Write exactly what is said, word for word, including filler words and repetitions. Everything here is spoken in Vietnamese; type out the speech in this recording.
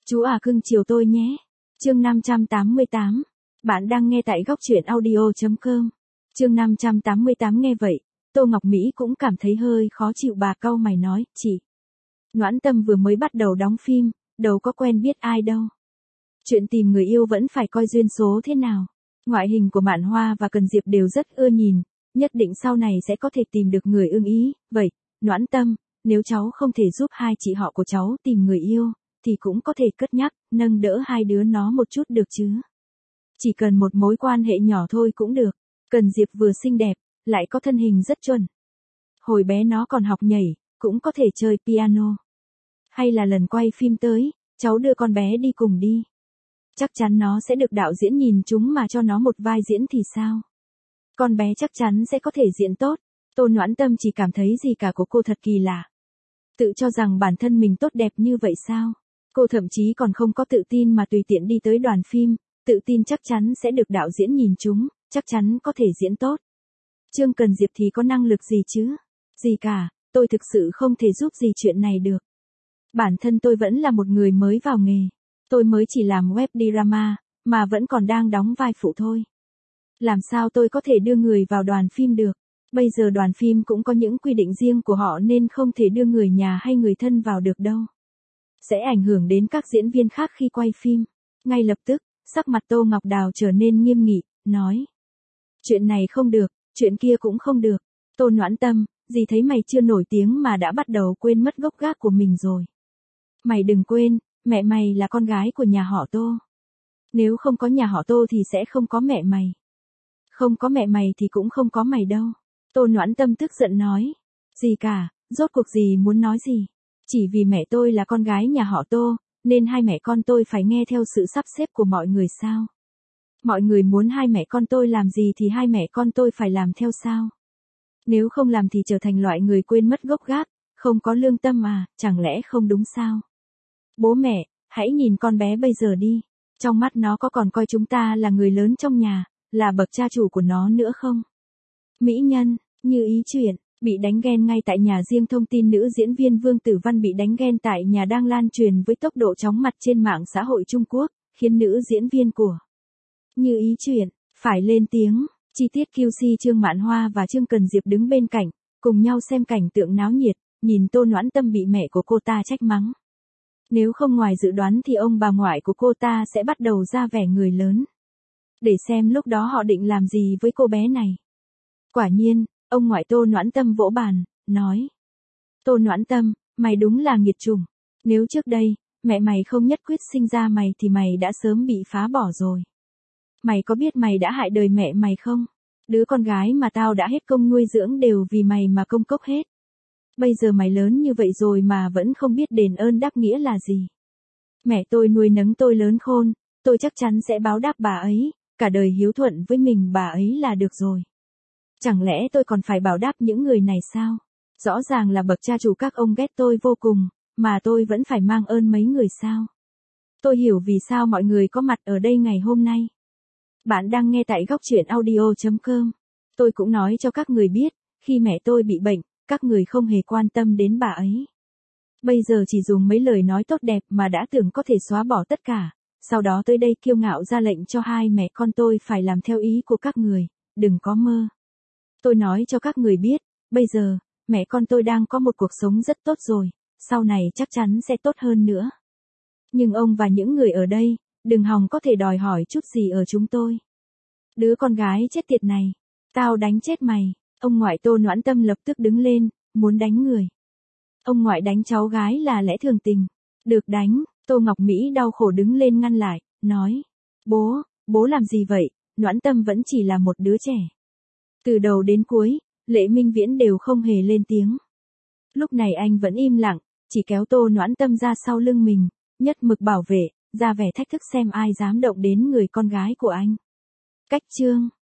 Chú à cưng chiều tôi nhé. Chương năm trăm tám mươi tám. Bạn đang nghe tại góc truyện audio chấm com. Chương năm trăm tám mươi tám nghe vậy, Tô Ngọc Mỹ cũng cảm thấy hơi khó chịu, bà cau mày nói, chị. Noãn Tâm vừa mới bắt đầu đóng phim, đâu có quen biết ai đâu. Chuyện tìm người yêu vẫn phải coi duyên số thế nào. Ngoại hình của Mạn Hoa và Cần Diệp đều rất ưa nhìn, nhất định sau này sẽ có thể tìm được người ưng ý. Vậy, Noãn Tâm, nếu cháu không thể giúp hai chị họ của cháu tìm người yêu, thì cũng có thể cất nhắc, nâng đỡ hai đứa nó một chút được chứ. Chỉ cần một mối quan hệ nhỏ thôi cũng được. Cần Diệp vừa xinh đẹp, lại có thân hình rất chuẩn. Hồi bé nó còn học nhảy, cũng có thể chơi piano. Hay là lần quay phim tới, cháu đưa con bé đi cùng đi. Chắc chắn nó sẽ được đạo diễn nhìn chúng mà cho nó một vai diễn thì sao? Con bé chắc chắn sẽ có thể diễn tốt. Tô Noãn Tâm chỉ cảm thấy gì cả của cô thật kỳ lạ. Tự cho rằng bản thân mình tốt đẹp như vậy sao? Cô thậm chí còn không có tự tin mà tùy tiện đi tới đoàn phim, tự tin chắc chắn sẽ được đạo diễn nhìn chúng, chắc chắn có thể diễn tốt. Trương Cần Diệp thì có năng lực gì chứ? Gì cả, tôi thực sự không thể giúp gì chuyện này được. Bản thân tôi vẫn là một người mới vào nghề. Tôi mới chỉ làm web drama, mà vẫn còn đang đóng vai phụ thôi. Làm sao tôi có thể đưa người vào đoàn phim được? Bây giờ đoàn phim cũng có những quy định riêng của họ nên không thể đưa người nhà hay người thân vào được đâu. Sẽ ảnh hưởng đến các diễn viên khác khi quay phim. Ngay lập tức, sắc mặt Tô Ngọc Đào trở nên nghiêm nghị, nói. Chuyện này không được, chuyện kia cũng không được. Tô Noãn Tâm, dì thấy mày chưa nổi tiếng mà đã bắt đầu quên mất gốc gác của mình rồi. Mày đừng quên, mẹ mày là con gái của nhà họ Tô. Nếu không có nhà họ Tô thì sẽ không có mẹ mày. Không có mẹ mày thì cũng không có mày đâu. Tô Noãn Tâm tức giận nói. Gì cả, rốt cuộc gì muốn nói gì? Chỉ vì mẹ tôi là con gái nhà họ Tô, nên hai mẹ con tôi phải nghe theo sự sắp xếp của mọi người sao? Mọi người muốn hai mẹ con tôi làm gì thì hai mẹ con tôi phải làm theo sao? Nếu không làm thì trở thành loại người quên mất gốc gác, không có lương tâm à, chẳng lẽ không đúng sao? Bố mẹ, hãy nhìn con bé bây giờ đi. Trong mắt nó có còn coi chúng ta là người lớn trong nhà, là bậc cha chủ của nó nữa không? Mỹ nhân, như ý chuyện, bị đánh ghen ngay tại nhà riêng. Thông tin nữ diễn viên Vương Tử Văn bị đánh ghen tại nhà đang lan truyền với tốc độ chóng mặt trên mạng xã hội Trung Quốc, khiến nữ diễn viên của Như ý chuyện phải lên tiếng. Chi tiết quy xê Trương Mạn Hoa và Trương Cần Diệp đứng bên cạnh, cùng nhau xem cảnh tượng náo nhiệt, nhìn Tô Noãn Tâm bị mẹ của cô ta trách mắng. Nếu không ngoài dự đoán thì ông bà ngoại của cô ta sẽ bắt đầu ra vẻ người lớn. Để xem lúc đó họ định làm gì với cô bé này. Quả nhiên, ông ngoại Tô Noãn Tâm vỗ bàn, nói. Tô Noãn Tâm, mày đúng là nghiệt chủng. Nếu trước đây, mẹ mày không nhất quyết sinh ra mày thì mày đã sớm bị phá bỏ rồi. Mày có biết mày đã hại đời mẹ mày không? Đứa con gái mà tao đã hết công nuôi dưỡng đều vì mày mà công cốc hết. Bây giờ mày lớn như vậy rồi mà vẫn không biết đền ơn đáp nghĩa là gì. Mẹ tôi nuôi nấng tôi lớn khôn, tôi chắc chắn sẽ báo đáp bà ấy, cả đời hiếu thuận với mình bà ấy là được rồi. Chẳng lẽ tôi còn phải báo đáp những người này sao? Rõ ràng là bậc cha chủ các ông ghét tôi vô cùng, mà tôi vẫn phải mang ơn mấy người sao? Tôi hiểu vì sao mọi người có mặt ở đây ngày hôm nay. Bạn đang nghe tại góc truyện audio chấm com. Tôi cũng nói cho các người biết, khi mẹ tôi bị bệnh, các người không hề quan tâm đến bà ấy. Bây giờ chỉ dùng mấy lời nói tốt đẹp mà đã tưởng có thể xóa bỏ tất cả, sau đó tới đây kiêu ngạo ra lệnh cho hai mẹ con tôi phải làm theo ý của các người, đừng có mơ. Tôi nói cho các người biết, bây giờ, mẹ con tôi đang có một cuộc sống rất tốt rồi, sau này chắc chắn sẽ tốt hơn nữa. Nhưng ông và những người ở đây, đừng hòng có thể đòi hỏi chút gì ở chúng tôi. Đứa con gái chết tiệt này, tao đánh chết mày. Ông ngoại Tô Noãn Tâm lập tức đứng lên, muốn đánh người. Ông ngoại đánh cháu gái là lẽ thường tình. Được đánh, Tô Ngọc Mỹ đau khổ đứng lên ngăn lại, nói. Bố, bố làm gì vậy, Noãn Tâm vẫn chỉ là một đứa trẻ. Từ đầu đến cuối, Lệ Minh Viễn đều không hề lên tiếng. Lúc này anh vẫn im lặng, chỉ kéo Tô Noãn Tâm ra sau lưng mình, nhất mực bảo vệ, ra vẻ thách thức xem ai dám động đến người con gái của anh. Cách chương